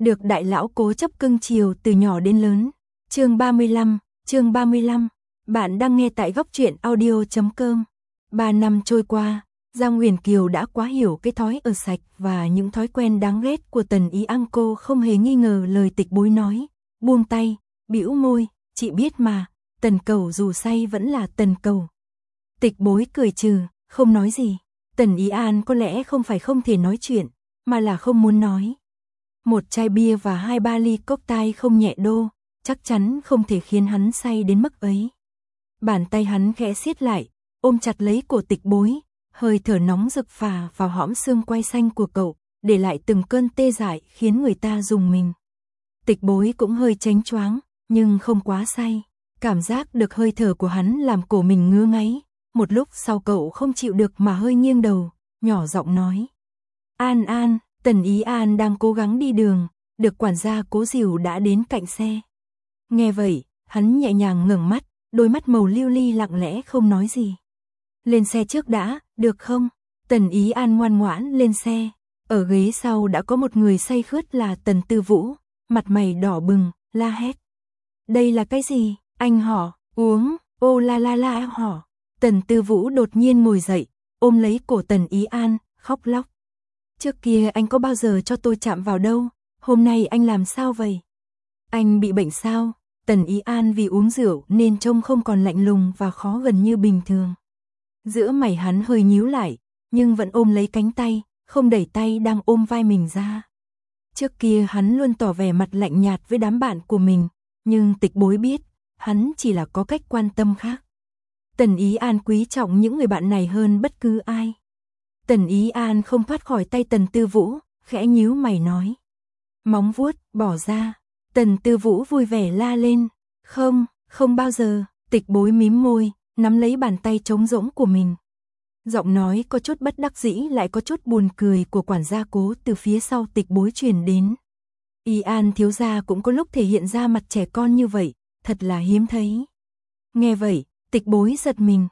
được đại lão cố chấp cưng chiều từ nhỏ đến lớn. Chương 35, bạn đang nghe tại góc truyện audio.com. 3 năm trôi qua, Giang Huyền Kiều đã quá hiểu cái thói ở sạch và những thói quen đáng ghét của Tần Ý An. Cô không hề nghi ngờ lời Tịch Bối nói, buông tay, bĩu môi, chị biết mà, Tần Cẩu dù say vẫn là Tần Cẩu. Tịch Bối cười trừ, không nói gì. Tần Ý An có lẽ không phải không thể nói chuyện, mà là không muốn nói. Một chai bia và 2-3 ly cocktail không nhẹ đô, chắc chắn không thể khiến hắn say đến mức ấy. Bàn tay hắn khẽ siết lại, ôm chặt lấy cổ Tịch Bối, hơi thở nóng rực phả vào hõm xương quai xanh của cậu, để lại từng cơn tê dại khiến người ta rùng mình. Tịch Bối cũng hơi chánh choáng, nhưng không quá say. Cảm giác được hơi thở của hắn làm cổ mình ngứa ngáy. Một lúc sau cậu không chịu được mà hơi nghiêng đầu, nhỏ giọng nói. An An, Tần Ý An đang cố gắng đi đường, được quản gia Cố dìu đã đến cạnh xe. Nghe vậy, hắn nhẹ nhàng ngẩng mắt, đôi mắt màu lưu ly lặng lẽ không nói gì. Lên xe trước đã, được không? Tần Ý An ngoan ngoãn lên xe. Ở ghế sau đã có một người say khướt là Tần Tư Vũ, mặt mày đỏ bừng, la hét. Đây là cái gì? Anh họ, uống, ô la la la họ. Tần Tư Vũ đột nhiên ngồi dậy, ôm lấy cổ Tần Ý An, khóc lóc. Trước kia anh có bao giờ cho tôi chạm vào đâu, hôm nay anh làm sao vậy? Anh bị bệnh sao? Tần Ý An vì uống rượu nên trông không còn lạnh lùng và khó gần như bình thường. Giữa mày hắn hơi nhíu lại, nhưng vẫn ôm lấy cánh tay, không đẩy tay đang ôm vai mình ra. Trước kia hắn luôn tỏ vẻ mặt lạnh nhạt với đám bạn của mình, nhưng Tịch Bối biết, hắn chỉ là có cách quan tâm khác. Tần Ý An quý trọng những người bạn này hơn bất cứ ai. Tần Ý An không thoát khỏi tay Tần Tư Vũ, khẽ nhíu mày nói. Móng vuốt, bỏ ra. Tần Tư Vũ vui vẻ la lên. Không, không bao giờ. Tịch Bối mím môi, nắm lấy bàn tay trống rỗng của mình. Giọng nói có chút bất đắc dĩ lại có chút buồn cười của quản gia Cố từ phía sau Tịch Bối truyền đến. Ý An thiếu gia cũng có lúc thể hiện ra mặt trẻ con như vậy, thật là hiếm thấy. Nghe vậy, Tịch Bối giật mình,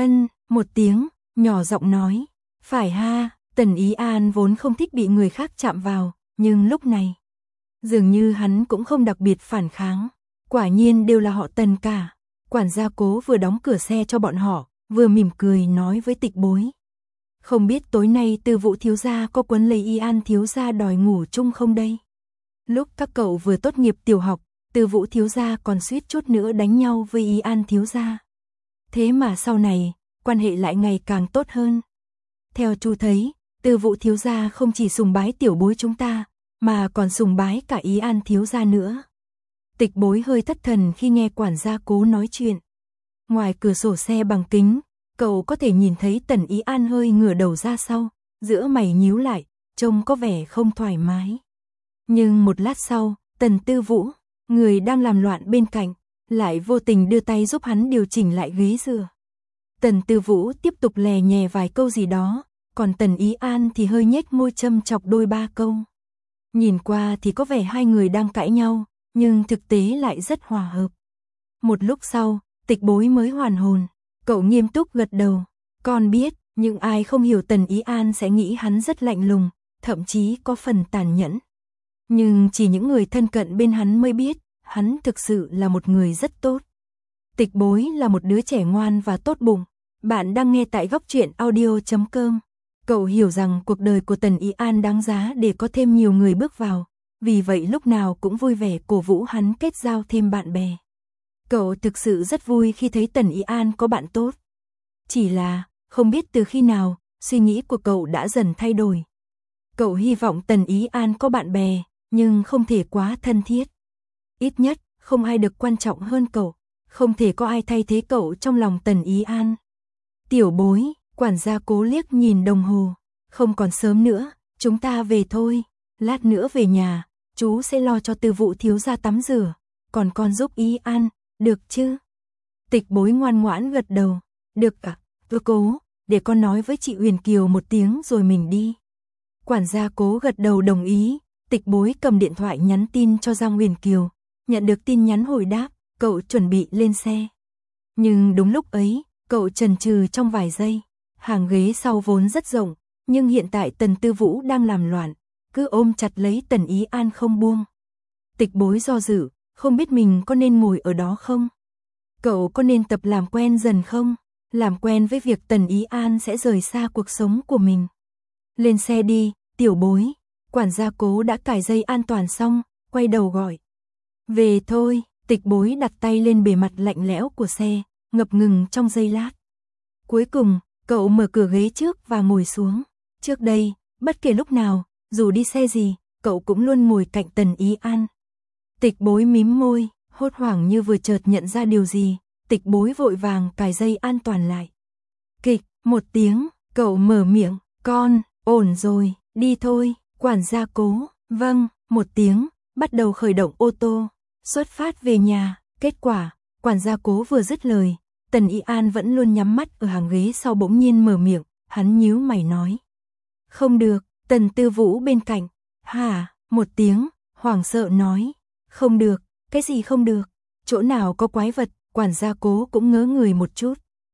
một tiếng, nhỏ giọng nói. Phải ha, Tần Ý An vốn không thích bị người khác chạm vào, nhưng lúc này, dường như hắn cũng không đặc biệt phản kháng. Quả nhiên đều là họ Tần cả. Quản gia Cố vừa đóng cửa xe cho bọn họ, vừa mỉm cười nói với Tịch Bối. Không biết tối nay Tư Vũ thiếu gia có quấn lấy Ý An thiếu gia đòi ngủ chung không đây? Lúc các cậu vừa tốt nghiệp tiểu học, Tư Vũ thiếu gia còn suýt chút nữa đánh nhau với Ý An thiếu gia. Thế mà sau này, quan hệ lại ngày càng tốt hơn. Theo Chu thấy, Tư Vũ thiếu gia không chỉ sùng bái tiểu bối chúng ta, mà còn sùng bái cả Ý An thiếu gia nữa. Tịch Bối hơi thất thần khi nghe quản gia Cố nói chuyện. Ngoài cửa sổ xe bằng kính, cậu có thể nhìn thấy Tần Ý An hơi ngửa đầu ra sau, giữa mày nhíu lại, trông có vẻ không thoải mái. Nhưng một lát sau, Tần Tư Vũ, người đang làm loạn bên cạnh, lại vô tình đưa tay giúp hắn điều chỉnh lại ghế dựa. Tần Tư Vũ tiếp tục lè nhè vài câu gì đó, còn Tần Ý An thì hơi nhếch môi châm chọc đôi ba câu. Nhìn qua thì có vẻ hai người đang cãi nhau, nhưng thực tế lại rất hòa hợp. Một lúc sau, Tịch Bối mới hoàn hồn, cậu nghiêm túc gật đầu. Con biết, nhưng ai không hiểu Tần Ý An sẽ nghĩ hắn rất lạnh lùng, thậm chí có phần tàn nhẫn. Nhưng chỉ những người thân cận bên hắn mới biết, hắn thực sự là một người rất tốt. Tịch Bối là một đứa trẻ ngoan và tốt bụng. Bạn đang nghe tại góc truyện audio.com. Cậu hiểu rằng cuộc đời của Tần Ý An đáng giá để có thêm nhiều người bước vào. Vì vậy lúc nào cũng vui vẻ cổ vũ hắn kết giao thêm bạn bè. Cậu thực sự rất vui khi thấy Tần Ý An có bạn tốt. Chỉ là, không biết từ khi nào, suy nghĩ của cậu đã dần thay đổi. Cậu hy vọng Tần Ý An có bạn bè, nhưng không thể quá thân thiết. Ít nhất, không ai được quan trọng hơn cậu. Không thể có ai thay thế cậu trong lòng Tần Ý An. Tiểu Bối, quản gia Cố liếc nhìn đồng hồ. Không còn sớm nữa, chúng ta về thôi. Lát nữa về nhà, chú sẽ lo cho Tư Vũ thiếu gia tắm rửa. Còn con giúp Ý An, được chứ? Tịch Bối ngoan ngoãn gật đầu. Được ạ, Cố, để con nói với chị Huyền Kiều một tiếng rồi mình đi. Quản gia Cố gật đầu đồng ý. Tịch Bối cầm điện thoại nhắn tin cho Giang Huyền Kiều. Nhận được tin nhắn hồi đáp, cậu chuẩn bị lên xe. Nhưng đúng lúc ấy, cậu chần chừ trong vài giây. Hàng ghế sau vốn rất rộng, nhưng hiện tại Tần Tư Vũ đang làm loạn. cứ ôm chặt lấy Tần Ý An không buông. Tịch Bối do dự, không biết mình có nên ngồi ở đó không? Cậu có nên tập làm quen dần không? Làm quen với việc Tần Ý An sẽ rời xa cuộc sống của mình. Lên xe đi, Tiểu Bối. Quản gia Cố đã cài dây an toàn xong, quay đầu gọi. Về thôi, Tịch Bối đặt tay lên bề mặt lạnh lẽo của xe, ngập ngừng trong giây lát. Cuối cùng, cậu mở cửa ghế trước và ngồi xuống. Trước đây, bất kể lúc nào, dù đi xe gì, cậu cũng luôn ngồi cạnh Tần Ý An. Tịch Bối mím môi, hốt hoảng như vừa chợt nhận ra điều gì, Tịch Bối vội vàng cài dây an toàn lại. Kịch, một tiếng, cậu mở miệng, con, ổn rồi, đi thôi, quản gia Cố, vâng, một tiếng, bắt đầu khởi động ô tô, xuất phát về nhà, kết quả, quản gia Cố vừa dứt lời, Tần Ý An vẫn luôn nhắm mắt ở hàng ghế sau bỗng nhiên mở miệng, hắn nhíu mày nói. Không được, Tần Tư Vũ bên cạnh, hả, một tiếng, hoảng sợ nói, không được, cái gì không được, chỗ nào có quái vật, quản gia Cố cũng ngớ người một chút.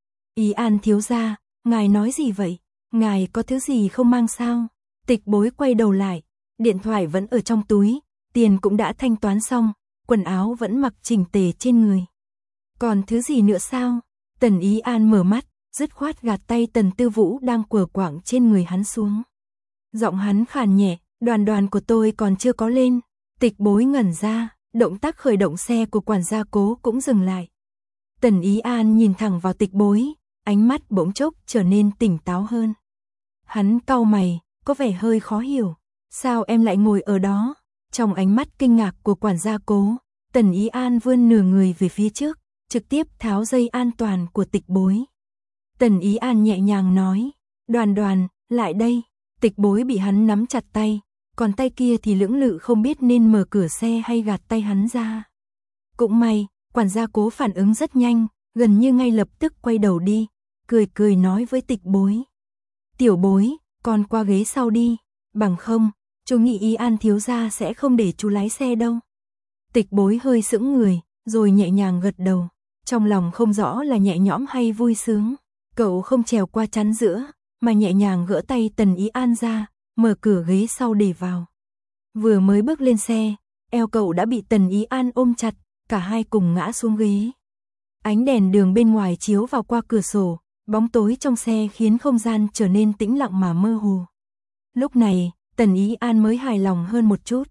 Ý An thiếu gia, ngài nói gì vậy, ngài có thứ gì không mang sao? Tịch Bối quay đầu lại, điện thoại vẫn ở trong túi, tiền cũng đã thanh toán xong, quần áo vẫn mặc chỉnh tề trên người. Còn thứ gì nữa sao? Tần Ý An mở mắt, dứt khoát gạt tay Tần Tư Vũ đang quờ quạng trên người hắn xuống. Giọng hắn khàn nhẹ, đoàn đoàn của tôi còn chưa có lên. Tịch Bối ngẩn ra, động tác khởi động xe của quản gia Cố cũng dừng lại. Tần Ý An nhìn thẳng vào Tịch Bối, ánh mắt bỗng chốc trở nên tỉnh táo hơn. Hắn cau mày, có vẻ hơi khó hiểu. Sao em lại ngồi ở đó? Trong ánh mắt kinh ngạc của quản gia Cố, Tần Ý An vươn nửa người về phía trước, trực tiếp tháo dây an toàn của Tịch Bối. Tần Ý An nhẹ nhàng nói, đoàn đoàn, lại đây. Tịch Bối bị hắn nắm chặt tay, còn tay kia thì lưỡng lự không biết nên mở cửa xe hay gạt tay hắn ra. Cũng may, quản gia Cố phản ứng rất nhanh, gần như ngay lập tức quay đầu đi, cười cười nói với Tịch Bối. Tiểu Bối, con qua ghế sau đi, bằng không, chú nghĩ Ý An thiếu gia sẽ không để chú lái xe đâu. Tịch Bối hơi sững người, rồi nhẹ nhàng gật đầu, trong lòng không rõ là nhẹ nhõm hay vui sướng. Cậu không trèo qua chắn giữa, mà nhẹ nhàng gỡ tay Tần Ý An ra, mở cửa ghế sau để vào. Vừa mới bước lên xe, eo cậu đã bị Tần Ý An ôm chặt, cả hai cùng ngã xuống ghế. Ánh đèn đường bên ngoài chiếu vào qua cửa sổ, bóng tối trong xe khiến không gian trở nên tĩnh lặng mà mơ hồ. Lúc này, Tần Ý An mới hài lòng hơn một chút.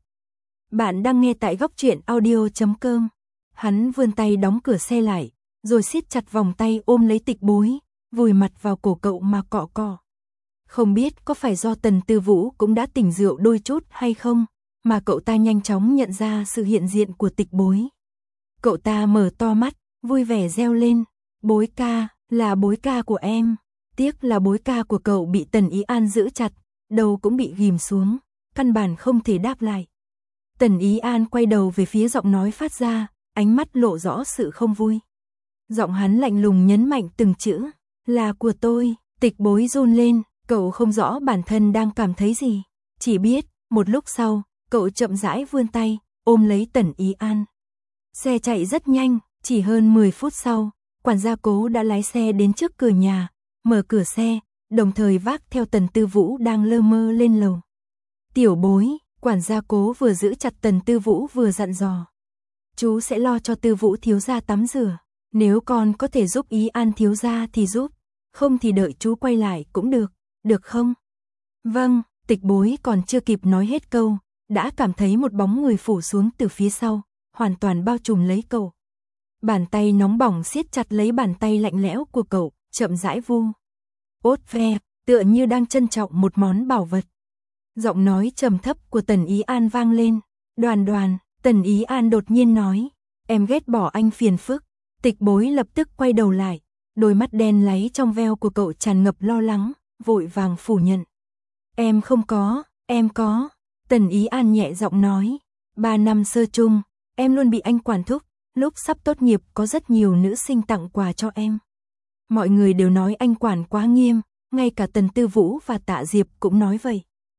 Bạn đang nghe tại Góc Truyện Audio.com. Hắn vươn tay đóng cửa xe lại, rồi siết chặt vòng tay ôm lấy Tịch Bối, vùi mặt vào cổ cậu mà cọ cọ. Không biết có phải do Tần Tư Vũ cũng đã tỉnh rượu đôi chút hay không, mà cậu ta nhanh chóng nhận ra sự hiện diện của Tịch Bối. Cậu ta mở to mắt, vui vẻ reo lên, Bối ca, là Bối ca của em. Tiếc là Bối ca của cậu bị Tần Ý An giữ chặt, đầu cũng bị ghim xuống, căn bản không thể đáp lại. Tần Ý An quay đầu về phía giọng nói phát ra, ánh mắt lộ rõ sự không vui. Giọng hắn lạnh lùng nhấn mạnh từng chữ, là của tôi. Tịch Bối run lên, cậu không rõ bản thân đang cảm thấy gì, chỉ biết, một lúc sau, cậu chậm rãi vươn tay, ôm lấy Tần Ý An. Xe chạy rất nhanh, chỉ hơn 10 phút sau, quản gia Cố đã lái xe đến trước cửa nhà, mở cửa xe, đồng thời vác theo Tần Tư Vũ đang lơ mơ lên lầu. Tiểu Bối, quản gia Cố vừa giữ chặt Tần Tư Vũ vừa dặn dò. Chú sẽ lo cho Tư Vũ thiếu gia tắm rửa, nếu con có thể giúp Ý An thiếu gia thì giúp, không thì đợi chú quay lại cũng được không? Vâng, Tịch Bối còn chưa kịp nói hết câu, đã cảm thấy một bóng người phủ xuống từ phía sau, hoàn toàn bao trùm lấy cậu. Bàn tay nóng bỏng siết chặt lấy bàn tay lạnh lẽo của cậu, chậm rãi vu. Ốt ve, tựa như đang trân trọng một món bảo vật. Giọng nói trầm thấp của Tần Ý An vang lên. Đoàn đoàn, Tần Ý An đột nhiên nói, em ghét bỏ anh phiền phức. Tịch Bối lập tức quay đầu lại, đôi mắt đen láy trong veo của cậu tràn ngập lo lắng, vội vàng phủ nhận. Em không có, em có. Tần Ý An nhẹ giọng nói, 3 năm sơ chung, em luôn bị anh quản thúc, lúc sắp tốt nghiệp có rất nhiều nữ sinh tặng quà cho em. Mọi người đều nói anh quản quá nghiêm, ngay cả Tần Tư Vũ và Tạ Diệp cũng nói vậy.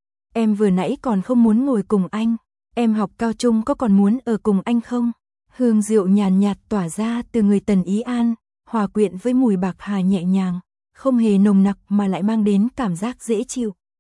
Em vừa nãy còn không muốn ngồi cùng anh, em học cao trung có còn muốn ở cùng anh không? Hương rượu nhàn nhạt tỏa ra từ người Tần Ý An, hòa quyện với mùi bạc hà nhẹ nhàng, không hề nồng nặc mà lại mang đến cảm giác dễ chịu.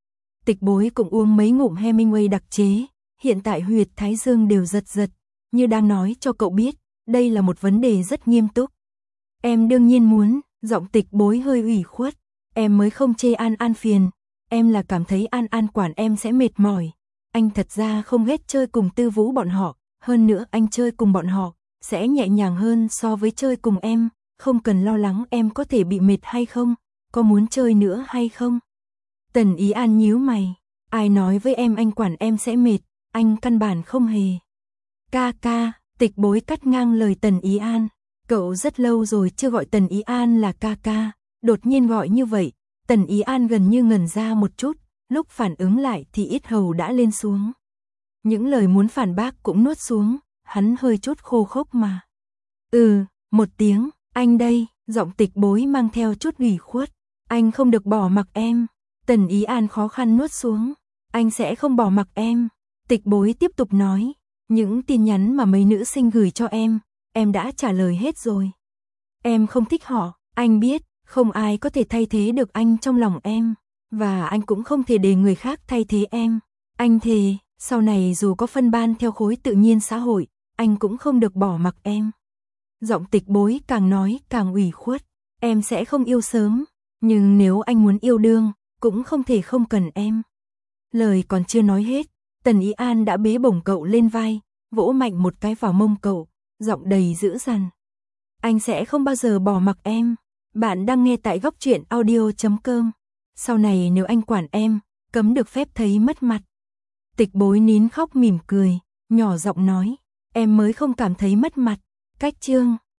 Tịch Bối cũng uống mấy ngụm Hemingway đặc chế, hiện tại huyệt thái dương đều giật giật, như đang nói cho cậu biết, đây là một vấn đề rất nghiêm túc. Em đương nhiên muốn, giọng Tịch Bối hơi ủy khuất, em mới không chê An An phiền, em là cảm thấy An An quản em sẽ mệt mỏi. Anh thật ra không ghét chơi cùng Tư Vũ bọn họ, hơn nữa anh chơi cùng bọn họ sẽ nhẹ nhàng hơn so với chơi cùng em, không cần lo lắng em có thể bị mệt hay không, có muốn chơi nữa hay không. Tần Ý An nhíu mày, ai nói với em anh quản em sẽ mệt, anh căn bản không hề. Ca ca, Tịch Bối cắt ngang lời Tần Ý An, cậu rất lâu rồi chưa gọi Tần Ý An là ca ca, đột nhiên gọi như vậy, Tần Ý An gần như ngẩn ra một chút, lúc phản ứng lại thì yết hầu đã lên xuống. Những lời muốn phản bác cũng nuốt xuống, hắn hơi chút khô khốc mà. Một tiếng, anh đây, giọng Tịch Bối mang theo chút ủy khuất, anh không được bỏ mặc em. Tần Ý An khó khăn nuốt xuống, anh sẽ không bỏ mặc em. Tịch Bối tiếp tục nói, những tin nhắn mà mấy nữ sinh gửi cho em đã trả lời hết rồi. Em không thích họ, anh biết, không ai có thể thay thế được anh trong lòng em, và anh cũng không thể để người khác thay thế em. Anh thề, sau này dù có phân ban theo khối tự nhiên xã hội, anh cũng không được bỏ mặc em. Giọng Tịch Bối càng nói càng ủy khuất, em sẽ không yêu sớm, nhưng nếu anh muốn yêu đương, cũng không thể không cần em. Lời còn chưa nói hết, Tần Ý An đã bế bổng cậu lên vai, vỗ mạnh một cái vào mông cậu, giọng đầy dữ dằn. Anh sẽ không bao giờ bỏ mặc em. Bạn đang nghe tại Góc Truyện Audio.com. Sau này nếu anh quản em, cấm được phép thấy mất mặt. Tịch Bối nín khóc mỉm cười, nhỏ giọng nói, em mới không cảm thấy mất mặt. Cách chương